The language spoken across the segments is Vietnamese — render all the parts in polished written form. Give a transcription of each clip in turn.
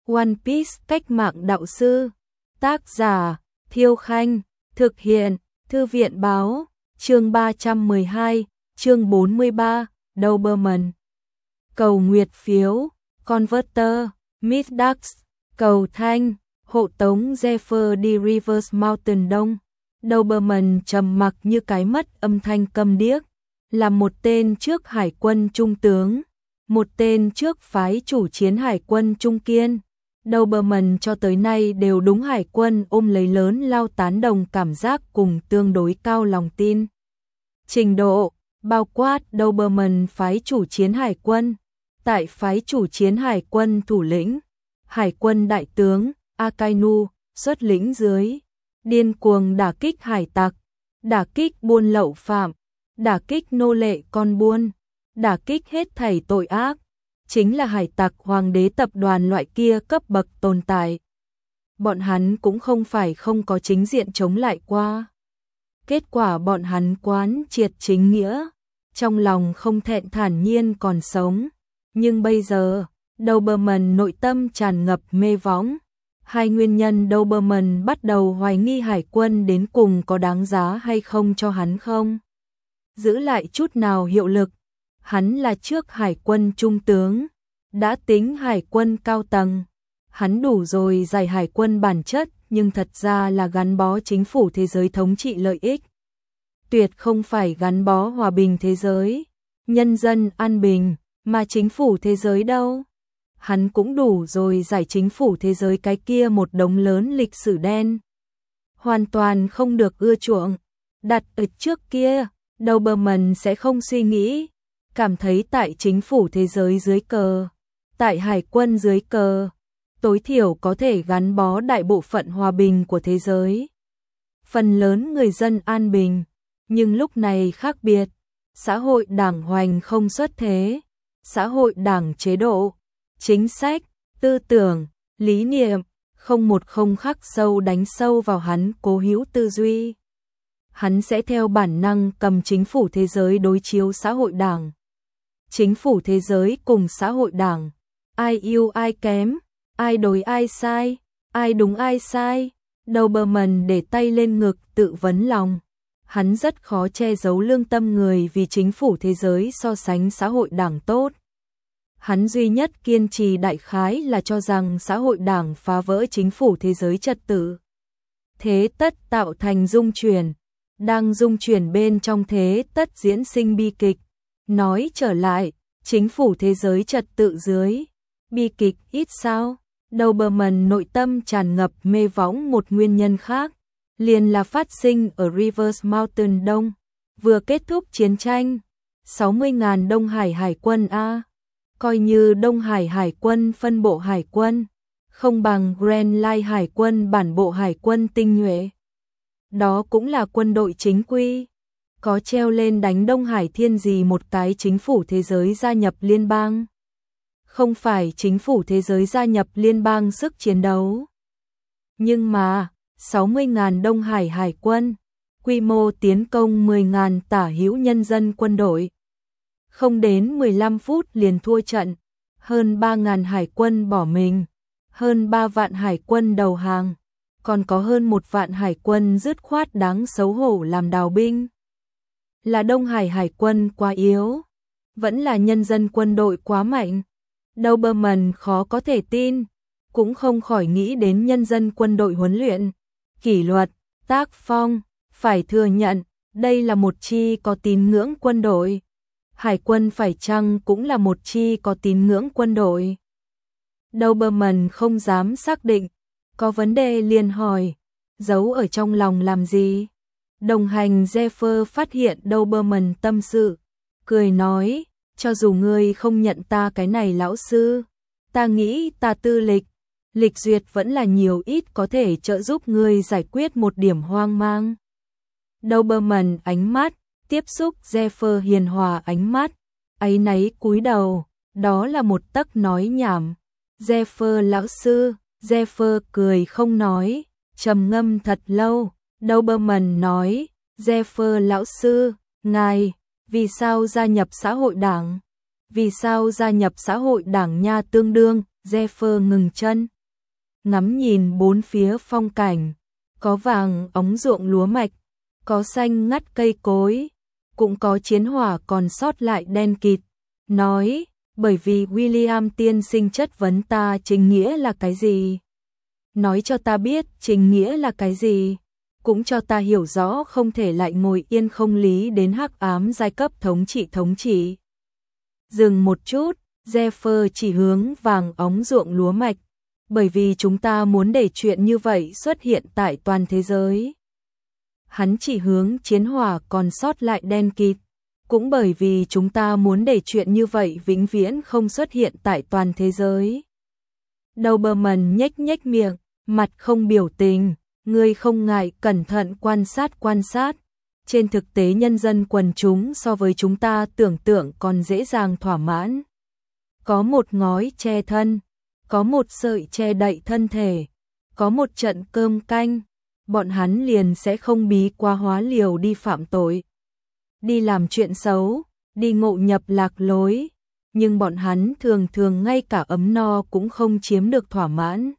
One Piece cách mạng đạo sư. Tác giả Thiêu Khanh. Thực hiện Thư viện báo. Chương 312, chương 43, Doberman. Cầu nguyệt phiếu, Converter, Middax, cầu thanh, hộ tống Zephyr đi Rivers Mountain Đông. Doberman trầm mặc như cái mất âm thanh câm điếc, là một tên trước hải quân trung tướng, một tên trước phái chủ chiến hải quân trung kiên. Doberman cho tới nay đều đúng hải quân ôm lấy lớn lao tán đồng cảm giác cùng tương đối cao lòng tin. Trình độ, bao quát Doberman phái chủ chiến hải quân, tại phái chủ chiến hải quân thủ lĩnh, hải quân đại tướng, Akainu, xuất lĩnh dưới, điên cuồng đả kích hải tặc, đả kích buôn lậu phạm, đả kích nô lệ con buôn, đả kích hết thảy tội ác, chính là hải tặc hoàng đế tập đoàn loại kia cấp bậc tồn tại. Bọn hắn cũng không phải không có chính diện chống lại qua. Kết quả bọn hắn quán triệt chính nghĩa, trong lòng không thẹn thản nhiên còn sống. Nhưng bây giờ, Doberman nội tâm tràn ngập mê võng. Hai nguyên nhân Doberman bắt đầu hoài nghi hải quân đến cùng có đáng giá hay không cho hắn không giữ lại chút nào hiệu lực. Hắn là trước hải quân trung tướng, đã tính hải quân cao tầng. Hắn đủ rồi giải hải quân bản chất, nhưng thật ra là gắn bó chính phủ thế giới thống trị lợi ích. Tuyệt không phải gắn bó hòa bình thế giới, nhân dân an bình, mà chính phủ thế giới đâu. Hắn cũng đủ rồi giải chính phủ thế giới cái kia một đống lớn lịch sử đen. Hoàn toàn không được ưa chuộng. Đặt ở trước kia, Doberman sẽ không suy nghĩ, cảm thấy tại chính phủ thế giới dưới cờ, tại hải quân dưới cờ, tối thiểu có thể gắn bó đại bộ phận hòa bình của thế giới. Phần lớn người dân an bình, nhưng lúc này khác biệt, xã hội đảng hoành không xuất thế, xã hội đảng chế độ, chính sách, tư tưởng, lý niệm, không một không khắc sâu đánh sâu vào hắn cố hữu tư duy. Hắn sẽ theo bản năng cầm chính phủ thế giới đối chiếu xã hội đảng. Chính phủ thế giới cùng xã hội đảng, ai yêu ai kém, ai đối ai sai, ai đúng ai sai. Doberman để tay lên ngực tự vấn lòng. Hắn rất khó che giấu lương tâm người vì chính phủ thế giới so sánh xã hội đảng tốt. Hắn duy nhất kiên trì đại khái là cho rằng xã hội đảng phá vỡ chính phủ thế giới trật tự. Thế tất tạo thành dung chuyển, đang dung chuyển bên trong thế tất diễn sinh bi kịch. Nói trở lại, chính phủ thế giới trật tự dưới, bi kịch ít sao? Doberman nội tâm tràn ngập mê võng một nguyên nhân khác, liền là phát sinh ở Rivers Mountain Đông, vừa kết thúc chiến tranh, 60.000 Đông Hải Hải quân A. Coi như Đông Hải Hải quân phân bộ hải quân, không bằng Grand Line Hải quân bản bộ hải quân tinh nhuệ. Đó cũng là quân đội chính quy, có treo lên đánh Đông Hải Thiên gì một cái chính phủ thế giới gia nhập liên bang. Không phải chính phủ thế giới gia nhập liên bang sức chiến đấu. Nhưng mà, 60.000 Đông Hải Hải quân, quy mô tiến công 10.000 tả hữu nhân dân quân đội. Không đến 15 phút liền thua trận, hơn 3.000 hải quân bỏ mình, hơn 3 vạn hải quân đầu hàng, còn có hơn 1 vạn hải quân dứt khoát đáng xấu hổ làm đào binh. Là Đông Hải Hải quân quá yếu, vẫn là nhân dân quân đội quá mạnh. Doberman khó có thể tin, cũng không khỏi nghĩ đến nhân dân quân đội huấn luyện, kỷ luật, tác phong, phải thừa nhận, đây là một chi có tín ngưỡng quân đội. Hải quân phải chăng cũng là một chi có tín ngưỡng quân đội? Doberman không dám xác định, có vấn đề liền hỏi, giấu ở trong lòng làm gì? Đồng hành Zephyr phát hiện Doberman tâm sự, cười nói, cho dù ngươi không nhận ta cái này lão sư, ta nghĩ ta tư lịch duyệt vẫn là nhiều ít có thể trợ giúp ngươi giải quyết một điểm hoang mang. Doberman ánh mắt tiếp xúc Zephyr hiền hòa ánh mắt, áy náy cúi đầu, đó là một tấc nói nhảm. Zephyr lão sư, Zephyr cười không nói, trầm ngâm thật lâu. Doberman nói, Zephyr lão sư, ngài, vì sao gia nhập xã hội đảng? Vì sao gia nhập xã hội đảng nha tương đương? Zephyr ngừng chân, ngắm nhìn bốn phía phong cảnh, có vàng óng ruộng lúa mạch, có xanh ngắt cây cối, cũng có chiến hỏa còn sót lại đen kịt, nói, bởi vì William tiên sinh chất vấn ta chính nghĩa là cái gì? Nói cho ta biết chính nghĩa là cái gì? Cũng cho ta hiểu rõ không thể lại ngồi yên không lý đến hắc ám giai cấp thống trị. Dừng một chút, Jeffer chỉ hướng vàng óng ruộng lúa mạch, bởi vì chúng ta muốn để chuyện như vậy xuất hiện tại toàn thế giới. Hắn chỉ hướng chiến hỏa còn sót lại đen kịt, cũng bởi vì chúng ta muốn để chuyện như vậy vĩnh viễn không xuất hiện tại toàn thế giới. Doberman nhếch nhếch miệng, mặt không biểu tình, ngươi không ngại cẩn thận quan sát. Trên thực tế nhân dân quần chúng so với chúng ta tưởng tượng còn dễ dàng thỏa mãn. Có một ngói che thân, có một sợi che đậy thân thể, có một trận cơm canh, bọn hắn liền sẽ không bí quá hóa liều đi phạm tội, đi làm chuyện xấu, đi ngộ nhập lạc lối, nhưng bọn hắn thường ngay cả ấm no cũng không chiếm được thỏa mãn.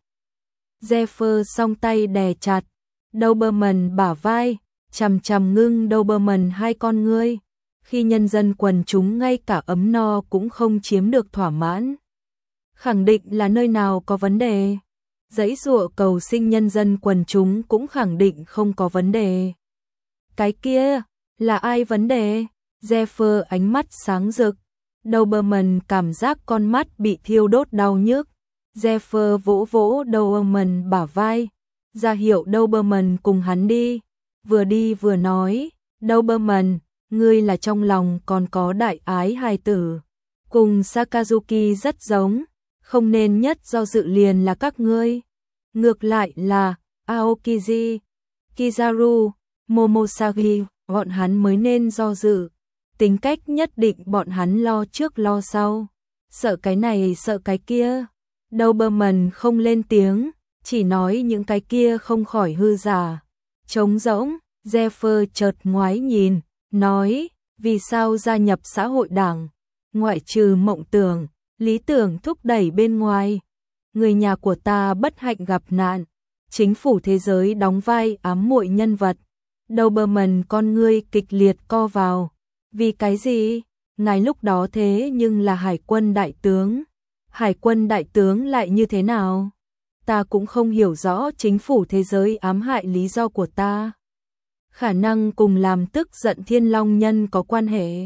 Jeffer song tay đè chặt Doberman bả vai, chằm chằm ngưng Doberman hai con ngươi. Khi nhân dân quần chúng ngay cả ấm no cũng không chiếm được thỏa mãn, khẳng định là nơi nào có vấn đề. Giãy giụa cầu sinh nhân dân quần chúng cũng khẳng định không có vấn đề. Cái kia, là ai vấn đề? Jeffer ánh mắt sáng rực. Doberman cảm giác con mắt bị thiêu đốt đau nhức. Jeffer vỗ vỗ Doberman bả vai, ra hiệu Doberman cùng hắn đi. Vừa đi vừa nói, Doberman, ngươi là trong lòng còn có đại ái hài tử. Cùng Sakazuki rất giống, không nên nhất do dự liền là các ngươi. Ngược lại là Aokiji, Kizaru, Momosagi, bọn hắn mới nên do dự. Tính cách nhất định bọn hắn lo trước lo sau, sợ cái này sợ cái kia. Doberman không lên tiếng, chỉ nói những cái kia không khỏi hư giả. Trống rỗng, Jeffer chợt ngoái nhìn, nói, vì sao gia nhập xã hội đảng, ngoại trừ mộng tưởng, lý tưởng thúc đẩy bên ngoài. Người nhà của ta bất hạnh gặp nạn, chính phủ thế giới đóng vai ám muội nhân vật. Doberman con ngươi kịch liệt co vào. Vì cái gì? Ngài lúc đó thế nhưng là hải quân đại tướng. Hải quân đại tướng lại như thế nào? Ta cũng không hiểu rõ chính phủ thế giới ám hại lý do của ta. Khả năng cùng làm tức giận Thiên Long Nhân có quan hệ.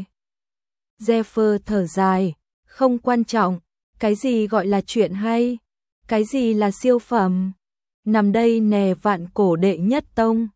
Jeffer thở dài, không quan trọng, cái gì gọi là chuyện hay, cái gì là siêu phẩm. Nằm đây nè vạn cổ đệ nhất tông,